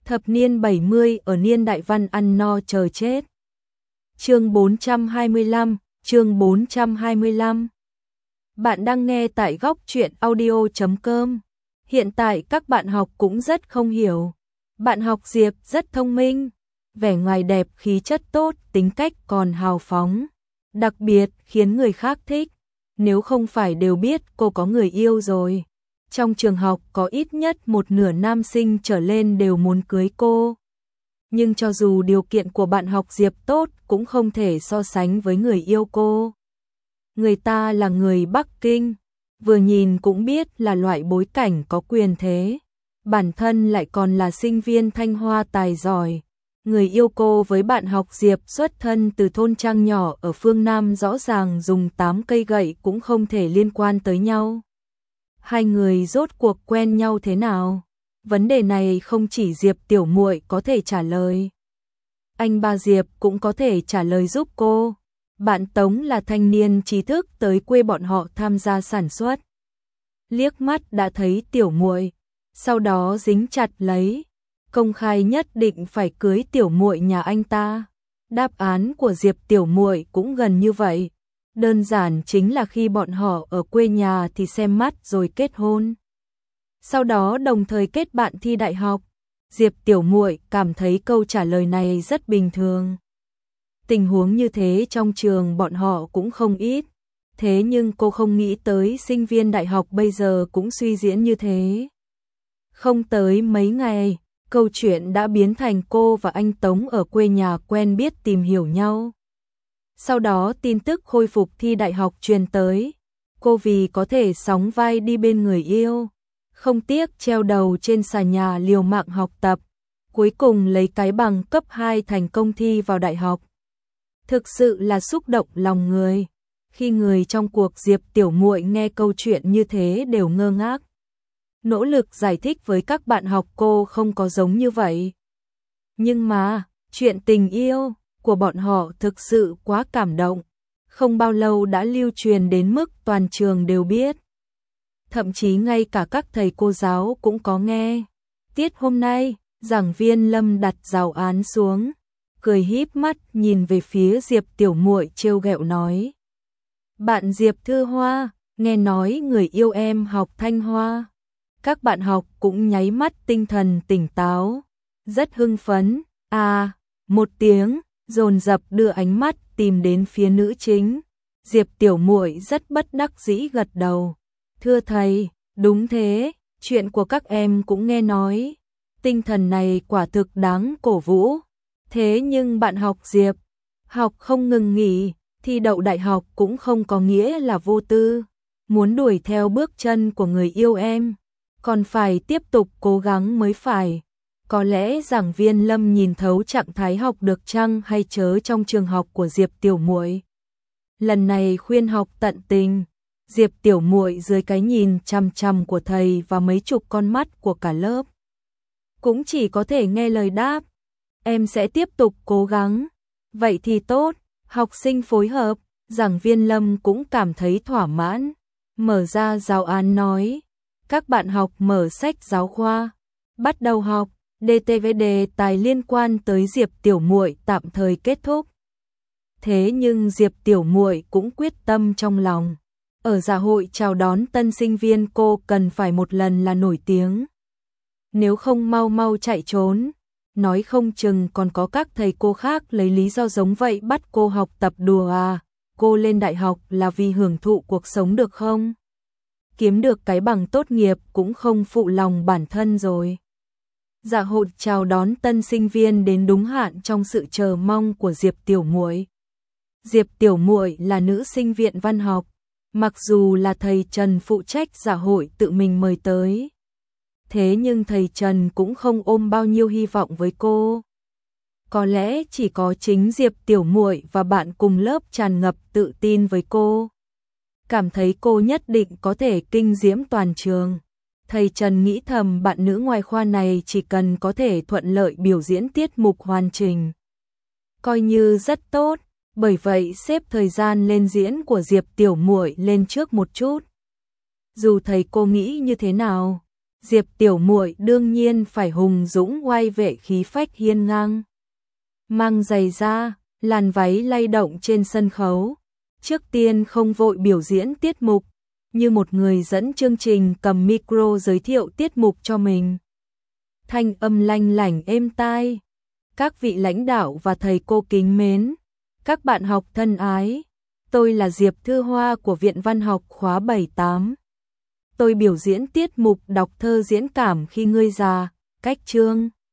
Thập niên 70 ở niên đại văn ăn no chờ chết. Chương 425, chương 425. Bạn đang nghe tại góc truyện audio.com. Hiện tại các bạn học cũng rất không hiểu. Bạn học Diệp rất thông minh, vẻ ngoài đẹp, khí chất tốt, tính cách còn hào phóng, đặc biệt khiến người khác thích. Nếu không phải đều biết cô có người yêu rồi. Trong trường học có ít nhất một nửa nam sinh trở lên đều muốn cưới cô. Nhưng cho dù điều kiện của bạn học Diệp tốt cũng không thể so sánh với người yêu cô. Người ta là người Bắc Kinh, vừa nhìn cũng biết là loại bối cảnh có quyền thế. Bản thân lại còn là sinh viên Thanh Hoa tài giỏi. Người yêu cô với bạn học Diệp xuất thân từ thôn trang nhỏ ở phương Nam, rõ ràng dùng 8 cây gậy cũng không thể liên quan tới nhau. Hai người rốt cuộc quen nhau thế nào? Vấn đề này không chỉ Diệp tiểu muội có thể trả lời. Anh ba Diệp cũng có thể trả lời giúp cô. Bạn Tống là thanh niên trí thức tới quê bọn họ tham gia sản xuất. Liếc mắt đã thấy tiểu muội, sau đó dính chặt lấy, công khai nhất định phải cưới tiểu muội nhà anh ta. Đáp án của Diệp tiểu muội cũng gần như vậy. Đơn giản chính là khi bọn họ ở quê nhà thì xem mắt rồi kết hôn. Sau đó đồng thời kết bạn thi đại học. Diệp tiểu muội cảm thấy câu trả lời này rất bình thường. Tình huống như thế trong trường bọn họ cũng không ít. Thế nhưng cô không nghĩ tới sinh viên đại học bây giờ cũng suy diễn như thế. Không tới mấy ngày, câu chuyện đã biến thành cô và anh Tống ở quê nhà quen biết tìm hiểu nhau. Sau đó tin tức khôi phục thi đại học truyền tới. Cô vì có thể sóng vai đi bên người yêu, không tiếc treo đầu trên xà nhà liều mạng học tập, cuối cùng lấy cái bằng cấp 2 thành công thi vào đại học. Thực sự là xúc động lòng người. Khi người trong cuộc Diệp tiểu muội nghe câu chuyện như thế đều ngơ ngác. Nỗ lực giải thích với các bạn học cô không có giống như vậy. Nhưng mà, chuyện tình yêu của bọn họ thực sự quá cảm động. Không bao lâu đã lưu truyền đến mức toàn trường đều biết. Thậm chí ngay cả các thầy cô giáo cũng có nghe. Tiết hôm nay, giảng viên Lâm đặt giáo án xuống, cười híp mắt nhìn về phía Diệp tiểu muội trêu ghẹo nói. Bạn Diệp Thư Hoa, nghe nói người yêu em học Thanh Hoa. Các bạn học cũng nháy mắt tinh thần tỉnh táo, rất hưng phấn. À, một tiếng, dồn dập đưa ánh mắt tìm đến phía nữ chính. Diệp tiểu muội rất bất đắc dĩ gật đầu. Thưa thầy, đúng thế, chuyện của các em cũng nghe nói. Tinh thần này quả thực đáng cổ vũ. Thế nhưng bạn học Diệp, học không ngừng nghỉ, thi đậu đại học cũng không có nghĩa là vô tư. Muốn đuổi theo bước chân của người yêu em, còn phải tiếp tục cố gắng mới phải. Có lẽ giảng viên Lâm nhìn thấu trạng thái học được chăng hay chớ trong trường học của Diệp tiểu muội. Lần này khuyên học tận tình. Diệp tiểu muội dưới cái nhìn chằm chằm của thầy và mấy chục con mắt của cả lớp, cũng chỉ có thể nghe lời đáp. Em sẽ tiếp tục cố gắng. Vậy thì tốt, học sinh phối hợp. Giảng viên Lâm cũng cảm thấy thỏa mãn. Mở ra giáo án nói. Các bạn học mở sách giáo khoa, bắt đầu học. DTV đề tài liên quan tới Diệp tiểu muội tạm thời kết thúc. Thế nhưng Diệp tiểu muội cũng quyết tâm trong lòng. Ở dạ hội chào đón tân sinh viên cô cần phải một lần là nổi tiếng. Nếu không mau mau chạy trốn, nói không chừng còn có các thầy cô khác lấy lý do giống vậy bắt cô học tập đùa à. Cô lên đại học là vì hưởng thụ cuộc sống được không? Kiếm được cái bằng tốt nghiệp cũng không phụ lòng bản thân rồi. Dạ hội chào đón tân sinh viên đến đúng hạn trong sự chờ mong của Diệp tiểu muội. Diệp tiểu muội là nữ sinh viện văn học, mặc dù là thầy Trần phụ trách dạ hội tự mình mời tới. Thế nhưng thầy Trần cũng không ôm bao nhiêu hy vọng với cô. Có lẽ chỉ có chính Diệp tiểu muội và bạn cùng lớp tràn ngập tự tin với cô. Cảm thấy cô nhất định có thể kinh diễm toàn trường. Thầy Trần nghĩ thầm bạn nữ ngoài khoa này chỉ cần có thể thuận lợi biểu diễn tiết mục hoàn chỉnh, coi như rất tốt. Bởi vậy xếp thời gian lên diễn của Diệp tiểu muội lên trước một chút. Dù thầy cô nghĩ như thế nào, Diệp tiểu muội đương nhiên phải hùng dũng oai vệ khí phách hiên ngang. Mang giày ra, làn váy lay động trên sân khấu. Trước tiên không vội biểu diễn tiết mục, như một người dẫn chương trình cầm micro giới thiệu tiết mục cho mình. Thanh âm lanh lảnh êm tai. Các vị lãnh đạo và thầy cô kính mến, các bạn học thân ái, tôi là Diệp Thư Hoa của Viện Văn học khóa 78. Tôi biểu diễn tiết mục đọc thơ diễn cảm khi ngươi già, cách chương.